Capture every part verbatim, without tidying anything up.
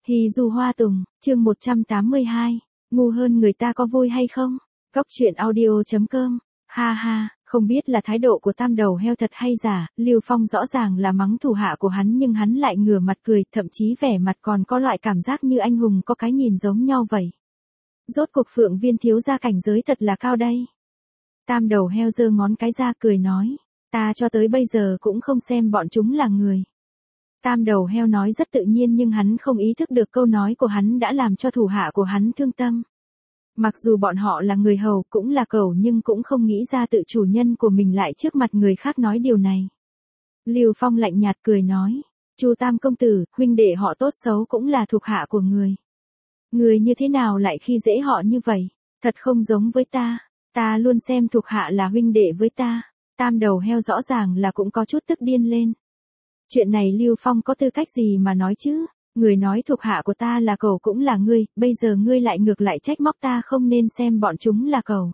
Hì dù hoa tùng, chương một trăm tám mươi hai, ngu hơn người ta có vui hay không? Góc truyện audio.com, ha ha, không biết là thái độ của tam đầu heo thật hay giả, Lưu Phong rõ ràng là mắng thủ hạ của hắn nhưng hắn lại ngửa mặt cười, thậm chí vẻ mặt còn có loại cảm giác như anh hùng có cái nhìn giống nhau vậy. Rốt cuộc Phượng Viên thiếu gia cảnh giới thật là cao đây. Tam đầu heo giơ ngón cái ra cười nói, ta cho tới bây giờ cũng không xem bọn chúng là người. Tam đầu heo nói rất tự nhiên nhưng hắn không ý thức được câu nói của hắn đã làm cho thủ hạ của hắn thương tâm. Mặc dù bọn họ là người hầu cũng là cẩu nhưng cũng không nghĩ ra tự chủ nhân của mình lại trước mặt người khác nói điều này. Lưu Phong lạnh nhạt cười nói, Chu Tam công tử, huynh đệ họ tốt xấu cũng là thuộc hạ của người. Người như thế nào lại khi dễ họ như vậy, thật không giống với ta, ta luôn xem thuộc hạ là huynh đệ với ta. Tam đầu heo rõ ràng là cũng có chút tức điên lên. Chuyện này Lưu Phong có tư cách gì mà nói chứ, người nói thuộc hạ của ta là cẩu cũng là ngươi, bây giờ ngươi lại ngược lại trách móc ta không nên xem bọn chúng là cẩu.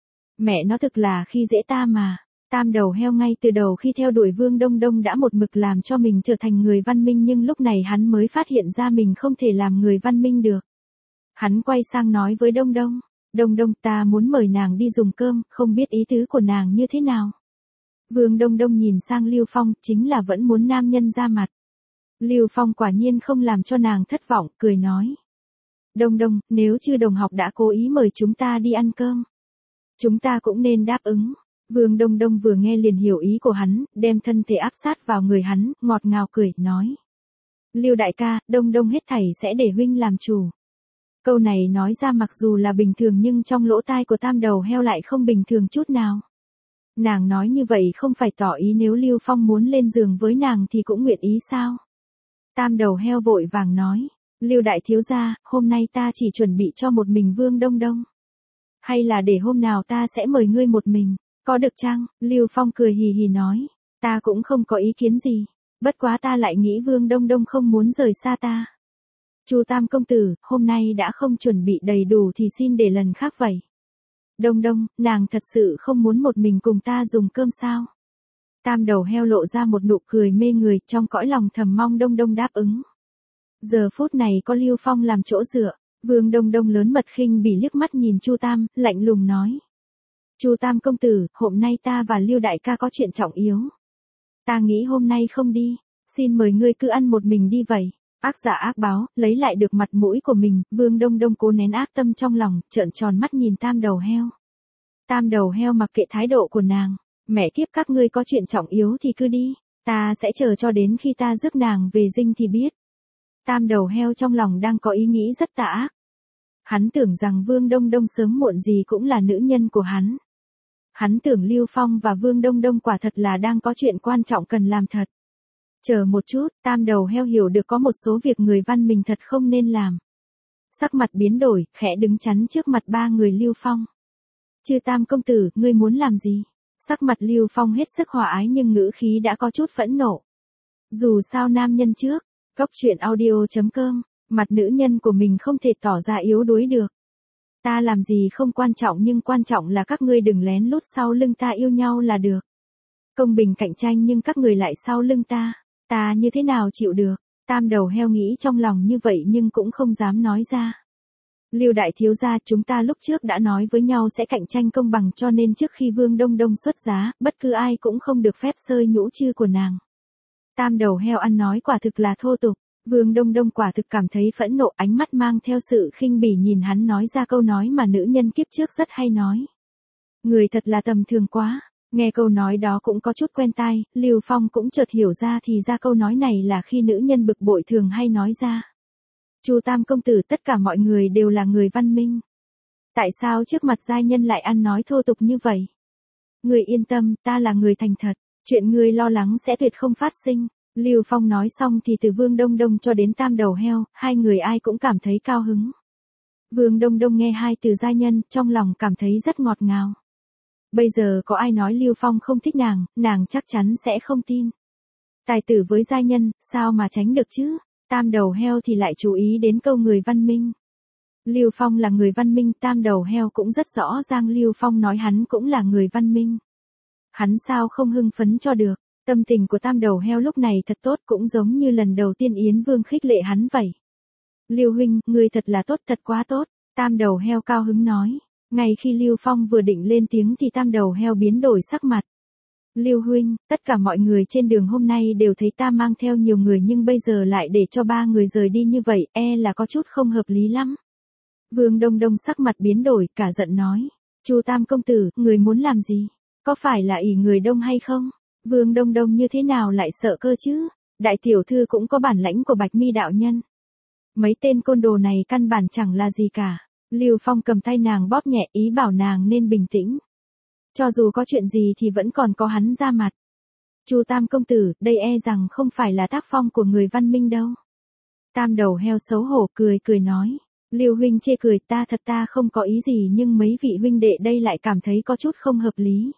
Mẹ nó thực là khi dễ ta mà. Tam đầu heo ngay từ đầu khi theo đuổi Vương Đông Đông đã một mực làm cho mình trở thành người văn minh nhưng lúc này hắn mới phát hiện ra mình không thể làm người văn minh được. Hắn quay sang nói với Đông Đông, Đông Đông ta muốn mời nàng đi dùng cơm, không biết ý tứ của nàng như thế nào. Vương Đông Đông nhìn sang Lưu Phong, chính là vẫn muốn nam nhân ra mặt. Lưu Phong quả nhiên không làm cho nàng thất vọng, cười nói. Đông Đông, nếu Chư đồng học đã cố ý mời chúng ta đi ăn cơm, chúng ta cũng nên đáp ứng. Vương Đông Đông vừa nghe liền hiểu ý của hắn, đem thân thể áp sát vào người hắn, ngọt ngào cười, nói. Lưu đại ca, Đông Đông hết thảy sẽ để huynh làm chủ. Câu này nói ra mặc dù là bình thường nhưng trong lỗ tai của tam đầu heo lại không bình thường chút nào. Nàng nói như vậy không phải tỏ ý nếu Lưu Phong muốn lên giường với nàng thì cũng nguyện ý sao? Tam đầu heo vội vàng nói, Lưu đại thiếu gia, hôm nay ta chỉ chuẩn bị cho một mình Vương Đông Đông. Hay là để hôm nào ta sẽ mời ngươi một mình, có được chăng? Lưu Phong cười hì hì nói, ta cũng không có ý kiến gì, bất quá ta lại nghĩ Vương Đông Đông không muốn rời xa ta. Chu Tam công tử, hôm nay đã không chuẩn bị đầy đủ thì xin để lần khác vậy. Đông Đông, nàng thật sự không muốn một mình cùng ta dùng cơm sao? Tam đầu heo lộ ra một nụ cười mê người, trong cõi lòng thầm mong Đông Đông đáp ứng. Giờ phút này có Lưu Phong làm chỗ dựa, Vương Đông Đông lớn mật khinh bỉ liếc mắt nhìn Chu Tam, lạnh lùng nói. Chu Tam công tử, hôm nay ta và Lưu đại ca có chuyện trọng yếu. Ta nghĩ hôm nay không đi, xin mời ngươi cứ ăn một mình đi vậy. Ác giả ác báo, lấy lại được mặt mũi của mình, Vương Đông Đông cố nén ác tâm trong lòng, trợn tròn mắt nhìn tam đầu heo. Tam đầu heo mặc kệ thái độ của nàng, mẹ kiếp các ngươi có chuyện trọng yếu thì cứ đi, ta sẽ chờ cho đến khi ta rước nàng về dinh thì biết. Tam đầu heo trong lòng đang có ý nghĩ rất tà ác. Hắn tưởng rằng Vương Đông Đông sớm muộn gì cũng là nữ nhân của hắn. Hắn tưởng Lưu Phong và Vương Đông Đông quả thật là đang có chuyện quan trọng cần làm thật. Chờ một chút, tam đầu heo hiểu được có một số việc người văn mình thật không nên làm. Sắc mặt biến đổi, khẽ đứng chắn trước mặt ba người Lưu Phong. Chư Tam công tử, ngươi muốn làm gì? Sắc mặt Lưu Phong hết sức hòa ái nhưng ngữ khí đã có chút phẫn nộ. Dù sao nam nhân trước, góc truyện audio.com, mặt nữ nhân của mình không thể tỏ ra yếu đuối được. Ta làm gì không quan trọng nhưng quan trọng là các ngươi đừng lén lút sau lưng ta yêu nhau là được. Công bình cạnh tranh nhưng các người lại sau lưng ta. Ta như thế nào chịu được? Tam đầu heo nghĩ trong lòng như vậy nhưng cũng không dám nói ra. Lưu đại thiếu gia, chúng ta lúc trước đã nói với nhau sẽ cạnh tranh công bằng cho nên trước khi Vương Đông Đông xuất giá, bất cứ ai cũng không được phép xơi nhũ chư của nàng. Tam đầu heo ăn nói quả thực là thô tục. Vương Đông Đông quả thực cảm thấy phẫn nộ, ánh mắt mang theo sự khinh bỉ nhìn hắn nói ra câu nói mà nữ nhân kiếp trước rất hay nói. Người thật là tầm thường quá. Nghe câu nói đó cũng có chút quen tai, Lưu Phong cũng chợt hiểu ra thì ra câu nói này là khi nữ nhân bực bội thường hay nói ra. Chu Tam công tử, tất cả mọi người đều là người văn minh. Tại sao trước mặt giai nhân lại ăn nói thô tục như vậy? Người yên tâm, ta là người thành thật, chuyện người lo lắng sẽ tuyệt không phát sinh. Lưu Phong nói xong thì từ Vương Đông Đông cho đến tam đầu heo, hai người ai cũng cảm thấy cao hứng. Vương Đông Đông nghe hai từ giai nhân, trong lòng cảm thấy rất ngọt ngào. Bây giờ có ai nói Lưu Phong không thích nàng, nàng chắc chắn sẽ không tin. Tài tử với giai nhân, sao mà tránh được chứ? Tam đầu heo thì lại chú ý đến câu người văn minh. Lưu Phong là người văn minh, tam đầu heo cũng rất rõ ràng Lưu Phong nói hắn cũng là người văn minh. Hắn sao không hưng phấn cho được? Tâm tình của tam đầu heo lúc này thật tốt, cũng giống như lần đầu tiên Yến Vương khích lệ hắn vậy. Lưu huynh, ngươi thật là tốt, thật quá tốt, Tam đầu heo cao hứng nói. Ngay khi Lưu Phong vừa định lên tiếng thì Tam đầu heo biến đổi sắc mặt. Lưu huynh, tất cả mọi người trên đường hôm nay đều thấy ta mang theo nhiều người nhưng bây giờ lại để cho ba người rời đi như vậy, e là có chút không hợp lý lắm. Vương Đông Đông sắc mặt biến đổi, cả giận nói. Chu Tam công tử, người muốn làm gì? Có phải là ỷ người đông hay không? Vương Đông Đông như thế nào lại sợ cơ chứ? Đại tiểu thư cũng có bản lãnh của Bạch Mi đạo nhân. Mấy tên côn đồ này căn bản chẳng là gì cả. Lưu Phong cầm tay nàng bóp nhẹ, ý bảo nàng nên bình tĩnh. Cho dù có chuyện gì thì vẫn còn có hắn ra mặt. Chu Tam công tử, đây e rằng không phải là tác phong của người văn minh đâu. Tam đầu heo xấu hổ cười cười nói. Lưu huynh chê cười, ta thật ta không có ý gì nhưng mấy vị huynh đệ đây lại cảm thấy có chút không hợp lý.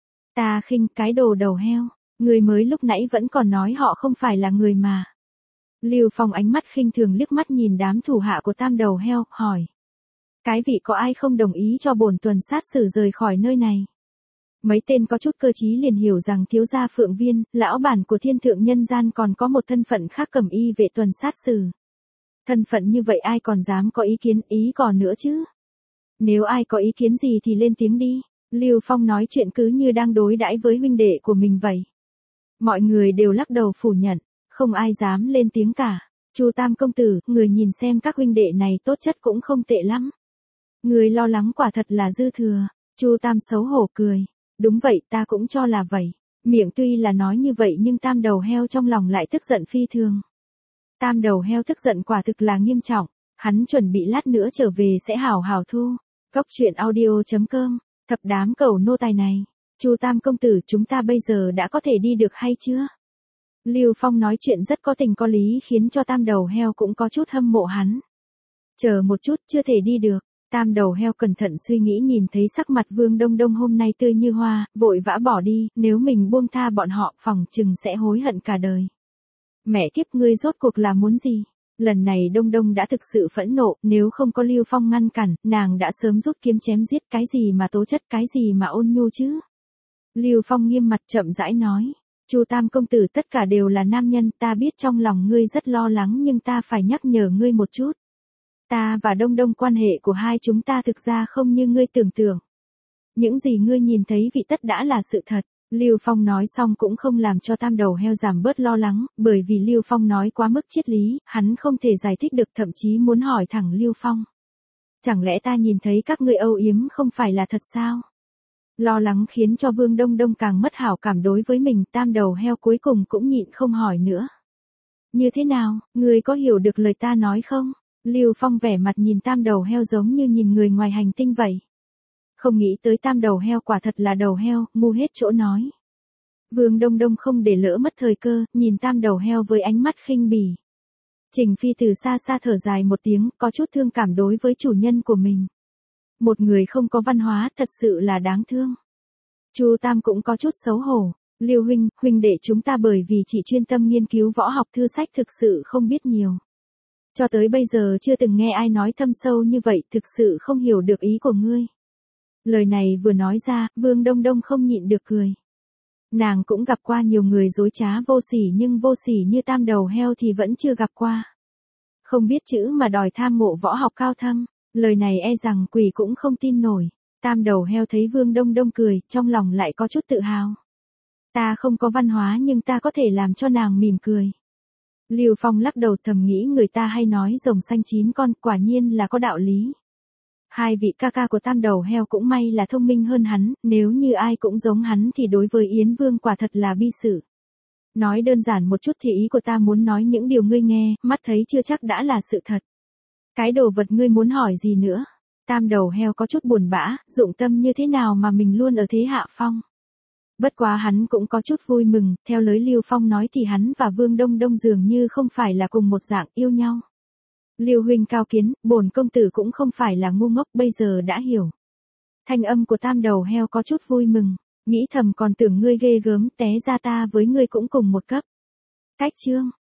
Ta khinh cái đồ đầu heo, người mới lúc nãy vẫn còn nói họ không phải là người mà. Lưu Phong ánh mắt khinh thường liếc mắt nhìn đám thủ hạ của Tam đầu heo, hỏi. Cái vị có ai không đồng ý cho bổn tuần sát xử rời khỏi nơi này? Mấy tên có chút cơ trí liền hiểu rằng thiếu gia Phượng Viên, lão bản của thiên thượng nhân gian còn có một thân phận khác cầm y vệ tuần sát xử. Thân phận như vậy ai còn dám có ý kiến, ý còn nữa chứ? Nếu ai có ý kiến gì thì lên tiếng đi. Lưu Phong nói chuyện cứ như đang đối đãi với huynh đệ của mình vậy. Mọi người đều lắc đầu phủ nhận, không ai dám lên tiếng cả. Chu Tam công tử, người nhìn xem các huynh đệ này tốt chất cũng không tệ lắm. Người lo lắng quả thật là dư thừa. Chu Tam xấu hổ cười. Đúng vậy, ta cũng cho là vậy. Miệng tuy là nói như vậy nhưng Tam đầu heo trong lòng lại tức giận phi thường. Tam đầu heo tức giận quả thực là nghiêm trọng. Hắn chuẩn bị lát nữa trở về sẽ hào hào thu. Cốc truyện audio chấm com. Thập đám cẩu nô tài này. Chu Tam công tử, chúng ta bây giờ đã có thể đi được hay chưa? Lưu Phong nói chuyện rất có tình có lý khiến cho Tam đầu heo cũng có chút hâm mộ hắn. Chờ một chút, chưa thể đi được. Tam đầu heo cẩn thận suy nghĩ nhìn thấy sắc mặt Vương Đông Đông hôm nay tươi như hoa, vội vã bỏ đi, nếu mình buông tha bọn họ phòng chừng sẽ hối hận cả đời. Mẹ kiếp, ngươi rốt cuộc là muốn gì? Lần này Đông Đông đã thực sự phẫn nộ, nếu không có Lưu Phong ngăn cản, nàng đã sớm rút kiếm chém giết, cái gì mà tố chất, cái gì mà ôn nhu chứ? Lưu Phong nghiêm mặt chậm rãi nói. Chu Tam công tử, tất cả đều là nam nhân, ta biết trong lòng ngươi rất lo lắng nhưng ta phải nhắc nhở ngươi một chút. Ta và Đông Đông quan hệ của hai chúng ta thực ra không như ngươi tưởng tượng. Những gì ngươi nhìn thấy vị tất đã là sự thật. Lưu Phong nói xong cũng không làm cho Tam đầu heo giảm bớt lo lắng, bởi vì Lưu Phong nói quá mức triết lý, hắn không thể giải thích được, thậm chí muốn hỏi thẳng Lưu Phong. Chẳng lẽ ta nhìn thấy các ngươi âu yếm không phải là thật sao? Lo lắng khiến cho Vương Đông Đông càng mất hảo cảm đối với mình, Tam đầu heo cuối cùng cũng nhịn không hỏi nữa. Như thế nào, ngươi có hiểu được lời ta nói không? Lưu Phong vẻ mặt nhìn Tam đầu heo giống như nhìn người ngoài hành tinh vậy. Không nghĩ tới Tam đầu heo quả thật là đầu heo, ngu hết chỗ nói. Vương Đông Đông không để lỡ mất thời cơ, nhìn Tam đầu heo với ánh mắt khinh bỉ. Trình Phi từ xa xa thở dài một tiếng, có chút thương cảm đối với chủ nhân của mình. Một người không có văn hóa thật sự là đáng thương. Chu Tam cũng có chút xấu hổ. Lưu huynh, huynh đệ chúng ta bởi vì chỉ chuyên tâm nghiên cứu võ học thư sách thực sự không biết nhiều. Cho tới bây giờ chưa từng nghe ai nói thâm sâu như vậy, thực sự không hiểu được ý của ngươi. Lời này vừa nói ra, Vương Đông Đông không nhịn được cười. Nàng cũng gặp qua nhiều người dối trá vô sỉ nhưng vô sỉ như Tam đầu heo thì vẫn chưa gặp qua. Không biết chữ mà đòi tham ngộ võ học cao thâm, lời này e rằng quỷ cũng không tin nổi. Tam đầu heo thấy Vương Đông Đông cười, trong lòng lại có chút tự hào. Ta không có văn hóa nhưng ta có thể làm cho nàng mỉm cười. Lưu Phong lắc đầu thầm nghĩ người ta hay nói rồng xanh chín con, quả nhiên là có đạo lý. Hai vị ca ca của Tam đầu heo cũng may là thông minh hơn hắn, nếu như ai cũng giống hắn thì đối với Yến Vương quả thật là bi sự. Nói đơn giản một chút thì ý của ta muốn nói những điều ngươi nghe, mắt thấy chưa chắc đã là sự thật. Cái đồ vật ngươi muốn hỏi gì nữa? Tam đầu heo có chút buồn bã, dụng tâm như thế nào mà mình luôn ở thế hạ phong. Bất quá hắn cũng có chút vui mừng, theo lời Lưu Phong nói thì hắn và Vương Đông Đông dường như không phải là cùng một dạng yêu nhau. Lưu huynh cao kiến, bổn công tử cũng không phải là ngu ngốc, bây giờ đã hiểu. Thanh âm của Tam đầu heo có chút vui mừng, nghĩ thầm còn tưởng ngươi ghê gớm, té ra ta với ngươi cũng cùng một cấp. Cách chương